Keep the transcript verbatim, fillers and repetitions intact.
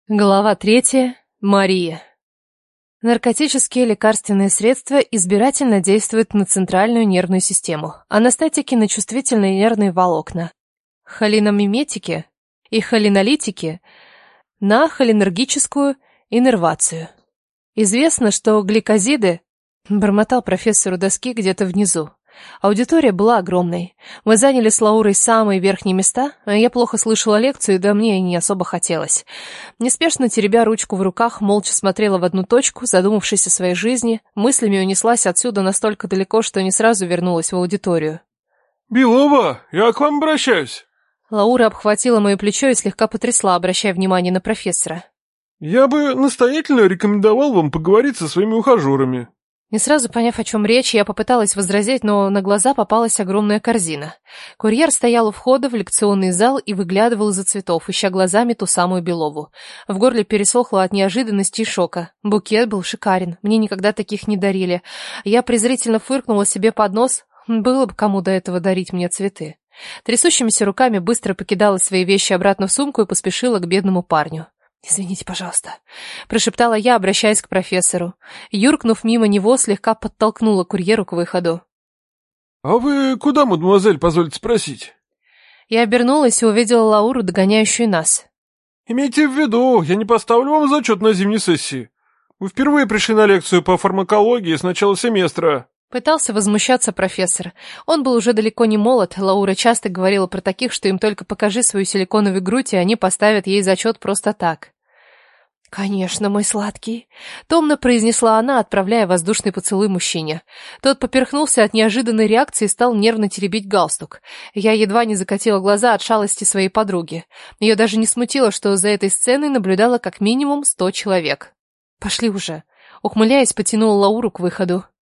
Глава третья. Мария. Наркотические лекарственные средства избирательно действуют на центральную нервную систему, анестетики на чувствительные нервные волокна, холиномиметики и холинолитики на холинергическую иннервацию. Известно, что гликозиды, бормотал профессор у доски где-то внизу. Аудитория была огромной. Мы заняли с Лаурой самые верхние места, а я плохо слышала лекцию, да мне и не особо хотелось. Неспешно теребя ручку в руках, молча смотрела в одну точку, задумавшись о своей жизни, мыслями унеслась отсюда настолько далеко, что не сразу вернулась в аудиторию. «Белова, я к вам обращаюсь!» Лаура обхватила мое плечо и слегка потрясла, обращая внимание на профессора. «Я бы настоятельно рекомендовал вам поговорить со своими ухажерами». Не сразу поняв, о чем речь, я попыталась возразить, но на глаза попалась огромная корзина. Курьер стоял у входа в лекционный зал и выглядывал из-за цветов, ища глазами ту самую Белову. В горле пересохло от неожиданности и шока. Букет был шикарен, мне никогда таких не дарили. Я презрительно фыркнула себе под нос, было бы кому до этого дарить мне цветы. Трясущимися руками быстро покидала свои вещи обратно в сумку и поспешила к бедному парню. «Извините, пожалуйста», — прошептала я, обращаясь к профессору. Юркнув мимо него, слегка подтолкнула курьеру к выходу. «А вы куда, мадемуазель, позвольте спросить?» Я обернулась и увидела Лауру, догоняющую нас. «Имейте в виду, я не поставлю вам зачет на зимней сессии. Вы впервые пришли на лекцию по фармакологии с начала семестра». Пытался возмущаться профессор. Он был уже далеко не молод, Лаура часто говорила про таких, что им только покажи свою силиконовую грудь, и они поставят ей зачет просто так. «Конечно, мой сладкий», — томно произнесла она, отправляя воздушный поцелуй мужчине. Тот поперхнулся от неожиданной реакции и стал нервно теребить галстук. Я едва не закатила глаза от шалости своей подруги. Ее даже не смутило, что за этой сценой наблюдало как минимум сто человек. «Пошли уже», — ухмыляясь, потянула Лауру к выходу.